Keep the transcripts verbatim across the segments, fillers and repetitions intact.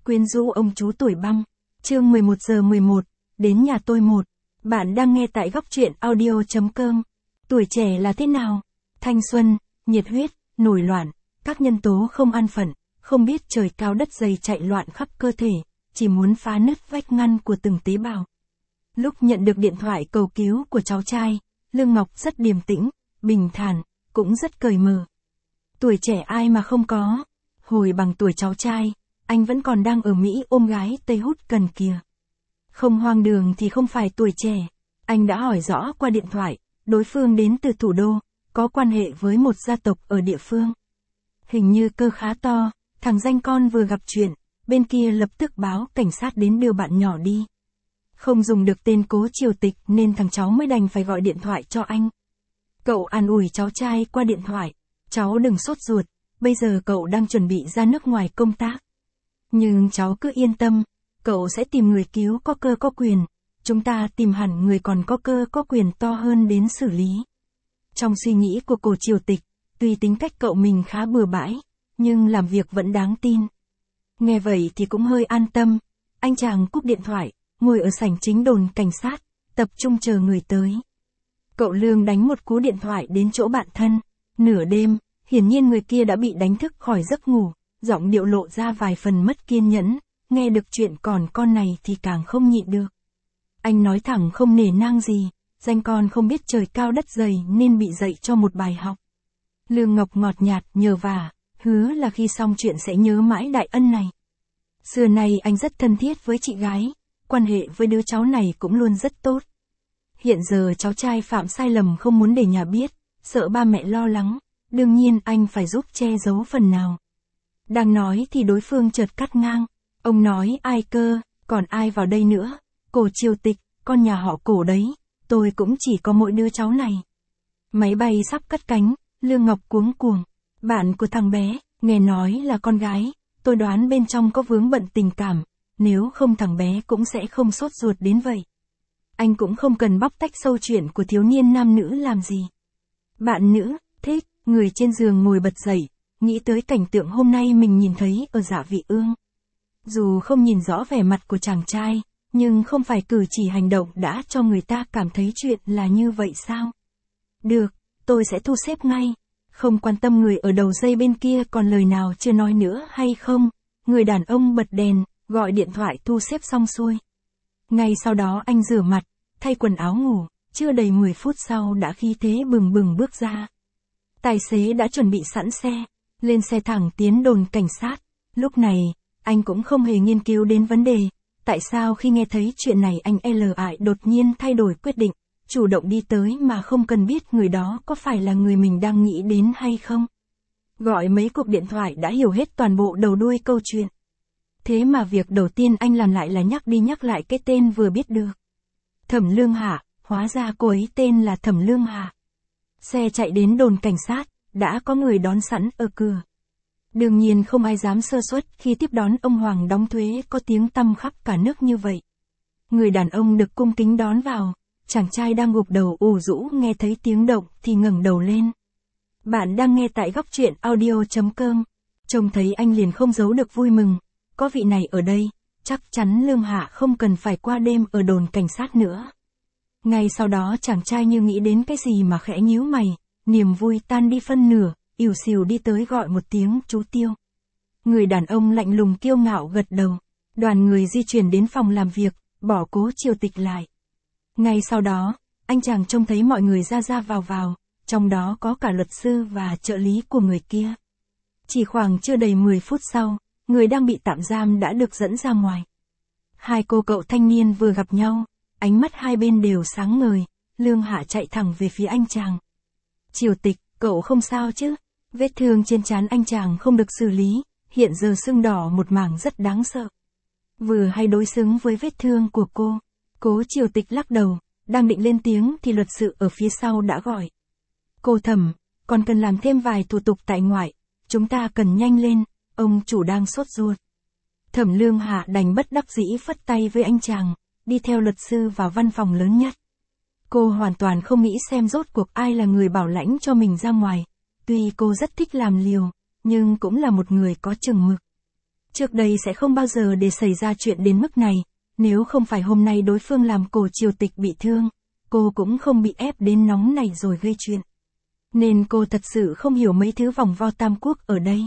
Quyến rũ ông chú tuổi băng. Chương mười một giờ mười một, đến nhà tôi một. Bạn đang nghe tại góc truyện audio chấm com. Tuổi trẻ là thế nào? Thanh xuân, nhiệt huyết, nổi loạn, các nhân tố không an phận, không biết trời cao đất dày chạy loạn khắp cơ thể, chỉ muốn phá nứt vách ngăn của từng tế bào. Lúc nhận được điện thoại cầu cứu của cháu trai, Lương Ngọc rất điềm tĩnh, bình thản, cũng rất cởi mở. Tuổi trẻ ai mà không có. Hồi bằng tuổi cháu trai, anh vẫn còn đang ở Mỹ ôm gái Tây hút cần kìa. Không hoang đường thì không phải tuổi trẻ. Anh đã hỏi rõ qua điện thoại, đối phương đến từ thủ đô, có quan hệ với một gia tộc ở địa phương. Hình như cơ khá to, thằng danh con vừa gặp chuyện, bên kia lập tức báo cảnh sát đến đưa bạn nhỏ đi. Không dùng được tên Cố Triều Tịch nên thằng cháu mới đành phải gọi điện thoại cho anh. Cậu an ủi cháu trai qua điện thoại, cháu đừng sốt ruột, bây giờ cậu đang chuẩn bị ra nước ngoài công tác. Nhưng cháu cứ yên tâm, cậu sẽ tìm người cứu có cơ có quyền, chúng ta tìm hẳn người còn có cơ có quyền to hơn đến xử lý. Trong suy nghĩ của Cố Triều Tịch, tuy tính cách cậu mình khá bừa bãi, nhưng làm việc vẫn đáng tin. Nghe vậy thì cũng hơi an tâm, anh chàng cúp điện thoại, ngồi ở sảnh chính đồn cảnh sát, tập trung chờ người tới. Cậu Lương đánh một cú điện thoại đến chỗ bạn thân, nửa đêm, hiển nhiên người kia đã bị đánh thức khỏi giấc ngủ, giọng điệu lộ ra vài phần mất kiên nhẫn, nghe được chuyện còn con này thì càng không nhịn được. Anh nói thẳng không nể nang gì, danh con không biết trời cao đất dày nên bị dạy cho một bài học. Lương Ngọc ngọt nhạt nhờ vả, hứa là khi xong chuyện sẽ nhớ mãi đại ân này. Xưa nay anh rất thân thiết với chị gái, quan hệ với đứa cháu này cũng luôn rất tốt. Hiện giờ cháu trai phạm sai lầm không muốn để nhà biết, sợ ba mẹ lo lắng, đương nhiên anh phải giúp che giấu phần nào. Đang nói thì đối phương chợt cắt ngang, ông nói ai cơ, còn ai vào đây nữa, Cố Triều Tịch, con nhà họ Cố đấy, tôi cũng chỉ có mỗi đứa cháu này. Máy bay sắp cất cánh, Lương Ngọc cuống cuồng, bạn của thằng bé, nghe nói là con gái, tôi đoán bên trong có vướng bận tình cảm, nếu không thằng bé cũng sẽ không sốt ruột đến vậy. Anh cũng không cần bóc tách sâu chuyện của thiếu niên nam nữ làm gì. Bạn nữ, thích, người trên giường ngồi bật dậy, nghĩ tới cảnh tượng hôm nay mình nhìn thấy ở Dạ Vị Ương. Dù không nhìn rõ vẻ mặt của chàng trai, nhưng không phải cử chỉ hành động đã cho người ta cảm thấy chuyện là như vậy sao? Được, tôi sẽ thu xếp ngay. Không quan tâm người ở đầu dây bên kia còn lời nào chưa nói nữa hay không, người đàn ông bật đèn, gọi điện thoại thu xếp xong xuôi. Ngay sau đó anh rửa mặt, thay quần áo ngủ, chưa đầy mười phút sau đã khí thế bừng bừng bước ra. Tài xế đã chuẩn bị sẵn xe, lên xe thẳng tiến đồn cảnh sát. Lúc này, anh cũng không hề nghiên cứu đến vấn đề, tại sao khi nghe thấy chuyện này anh L I đột nhiên thay đổi quyết định, chủ động đi tới mà không cần biết người đó có phải là người mình đang nghĩ đến hay không. Gọi mấy cuộc điện thoại đã hiểu hết toàn bộ đầu đuôi câu chuyện. Thế mà việc đầu tiên anh làm lại là nhắc đi nhắc lại cái tên vừa biết được. Thẩm Lương Hạ, hóa ra cô ấy tên là Thẩm Lương Hạ. Xe chạy đến đồn cảnh sát, đã có người đón sẵn ở cửa. Đương nhiên không ai dám sơ suất khi tiếp đón ông Hoàng đóng thuế có tiếng tăm khắp cả nước như vậy. Người đàn ông được cung kính đón vào, chàng trai đang gục đầu ủ rũ nghe thấy tiếng động thì ngẩng đầu lên. Bạn đang nghe tại góc truyện audio chấm com. Trông thấy anh liền không giấu được vui mừng. Có vị này ở đây, chắc chắn Lương Hạ không cần phải qua đêm ở đồn cảnh sát nữa. Ngay sau đó chàng trai như nghĩ đến cái gì mà khẽ nhíu mày, niềm vui tan đi phân nửa, ỉu xìu đi tới gọi một tiếng chú Tiêu. Người đàn ông lạnh lùng kiêu ngạo gật đầu, đoàn người di chuyển đến phòng làm việc, bỏ Cố Triều Tịch lại. Ngay sau đó, anh chàng trông thấy mọi người ra ra vào vào, trong đó có cả luật sư và trợ lý của người kia. Chỉ khoảng chưa đầy mười phút sau, người đang bị tạm giam đã được dẫn ra ngoài. Hai cô cậu thanh niên vừa gặp nhau, ánh mắt hai bên đều sáng ngời, Lương Hạ chạy thẳng về phía anh chàng. Triều Tịch, cậu không sao chứ? Vết thương trên trán anh chàng không được xử lý, hiện giờ sưng đỏ một mảng rất đáng sợ. Vừa hay đối xứng với vết thương của cô. Cố Triều Tịch lắc đầu, đang định lên tiếng thì luật sự ở phía sau đã gọi. Cô Thẩm, còn cần làm thêm vài thủ tục tại ngoại, chúng ta cần nhanh lên, ông chủ đang sốt ruột. Thẩm Lương Hạ đành bất đắc dĩ phất tay với anh chàng, đi theo luật sư vào văn phòng lớn nhất. Cô hoàn toàn không nghĩ xem rốt cuộc ai là người bảo lãnh cho mình ra ngoài, tuy cô rất thích làm liều, nhưng cũng là một người có chừng mực. Trước đây sẽ không bao giờ để xảy ra chuyện đến mức này, nếu không phải hôm nay đối phương làm Cổ Triều Tịch bị thương, cô cũng không bị ép đến nóng này rồi gây chuyện. Nên cô thật sự không hiểu mấy thứ vòng vo tam quốc ở đây.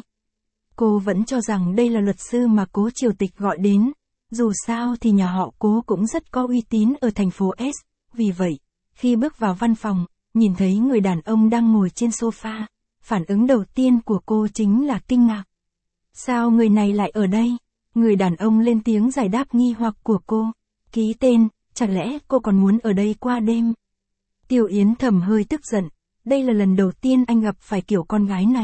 Cô vẫn cho rằng đây là luật sư mà Cố Triều Tịch gọi đến, dù sao thì nhà họ Cố cũng rất có uy tín ở thành phố S, vì vậy, khi bước vào văn phòng, nhìn thấy người đàn ông đang ngồi trên sofa, phản ứng đầu tiên của cô chính là kinh ngạc. Sao người này lại ở đây? Người đàn ông lên tiếng giải đáp nghi hoặc của cô. Ký tên, chẳng lẽ cô còn muốn ở đây qua đêm? Tiêu Yến Thầm hơi tức giận, đây là lần đầu tiên anh gặp phải kiểu con gái này.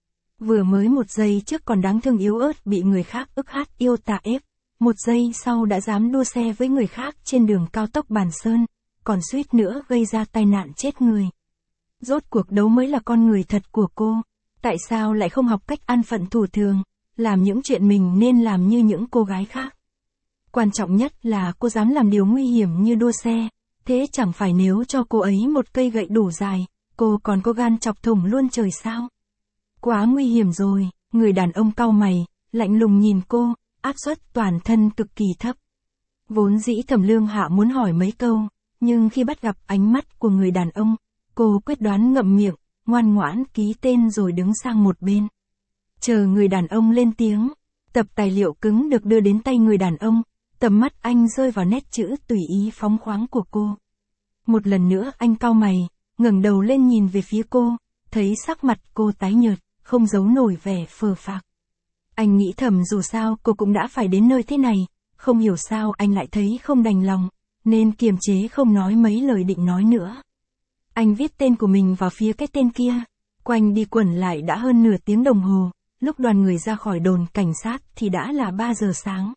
Vừa mới một giây trước còn đáng thương yếu ớt bị người khác ức hát yêu tà ép, một giây sau đã dám đua xe với người khác trên đường cao tốc Bàn Sơn, còn suýt nữa gây ra tai nạn chết người. Rốt cuộc đấu mới là con người thật của cô, tại sao lại không học cách an phận thủ thường, làm những chuyện mình nên làm như những cô gái khác. Quan trọng nhất là cô dám làm điều nguy hiểm như đua xe, thế chẳng phải nếu cho cô ấy một cây gậy đủ dài, cô còn có gan chọc thủng luôn trời sao? Quá nguy hiểm rồi, người đàn ông cau mày, lạnh lùng nhìn cô, áp suất toàn thân cực kỳ thấp. Vốn dĩ Thẩm Lương Hạ muốn hỏi mấy câu, nhưng khi bắt gặp ánh mắt của người đàn ông, cô quyết đoán ngậm miệng, ngoan ngoãn ký tên rồi đứng sang một bên. Chờ người đàn ông lên tiếng, tập tài liệu cứng được đưa đến tay người đàn ông, tầm mắt anh rơi vào nét chữ tùy ý phóng khoáng của cô. Một lần nữa anh cau mày, ngẩng đầu lên nhìn về phía cô, thấy sắc mặt cô tái nhợt, không giấu nổi vẻ phờ phạc. Anh nghĩ thầm dù sao cô cũng đã phải đến nơi thế này, không hiểu sao anh lại thấy không đành lòng, nên kiềm chế không nói mấy lời định nói nữa. Anh viết tên của mình vào phía cái tên kia, quanh đi quẩn lại đã hơn nửa tiếng đồng hồ, lúc đoàn người ra khỏi đồn cảnh sát thì đã là ba giờ sáng.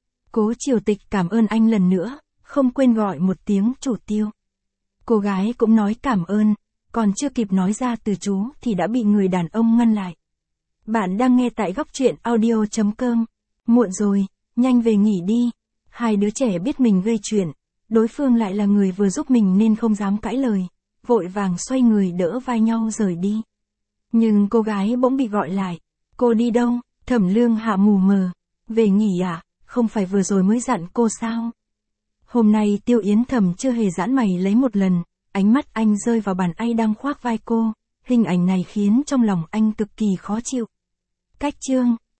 Cố Triều Tịch cảm ơn anh lần nữa, không quên gọi một tiếng chủ Tiêu. Cô gái cũng nói cảm ơn, còn chưa kịp nói ra từ chú thì đã bị người đàn ông ngăn lại. Bạn đang nghe tại góc truyện audio chấm com. Muộn rồi, nhanh về nghỉ đi. Hai đứa trẻ biết mình gây chuyện, đối phương lại là người vừa giúp mình nên không dám cãi lời, vội vàng xoay người đỡ vai nhau rời đi. Nhưng cô gái bỗng bị gọi lại. Cô đi đâu? Thẩm Lương Hạ mù mờ. Về nghỉ à? Không phải vừa rồi mới dặn cô sao? Hôm nay Tiêu Yến Thầm chưa hề giãn mày lấy một lần, ánh mắt anh rơi vào bàn tay đang khoác vai cô, hình ảnh này khiến trong lòng anh cực kỳ khó chịu. Cách chương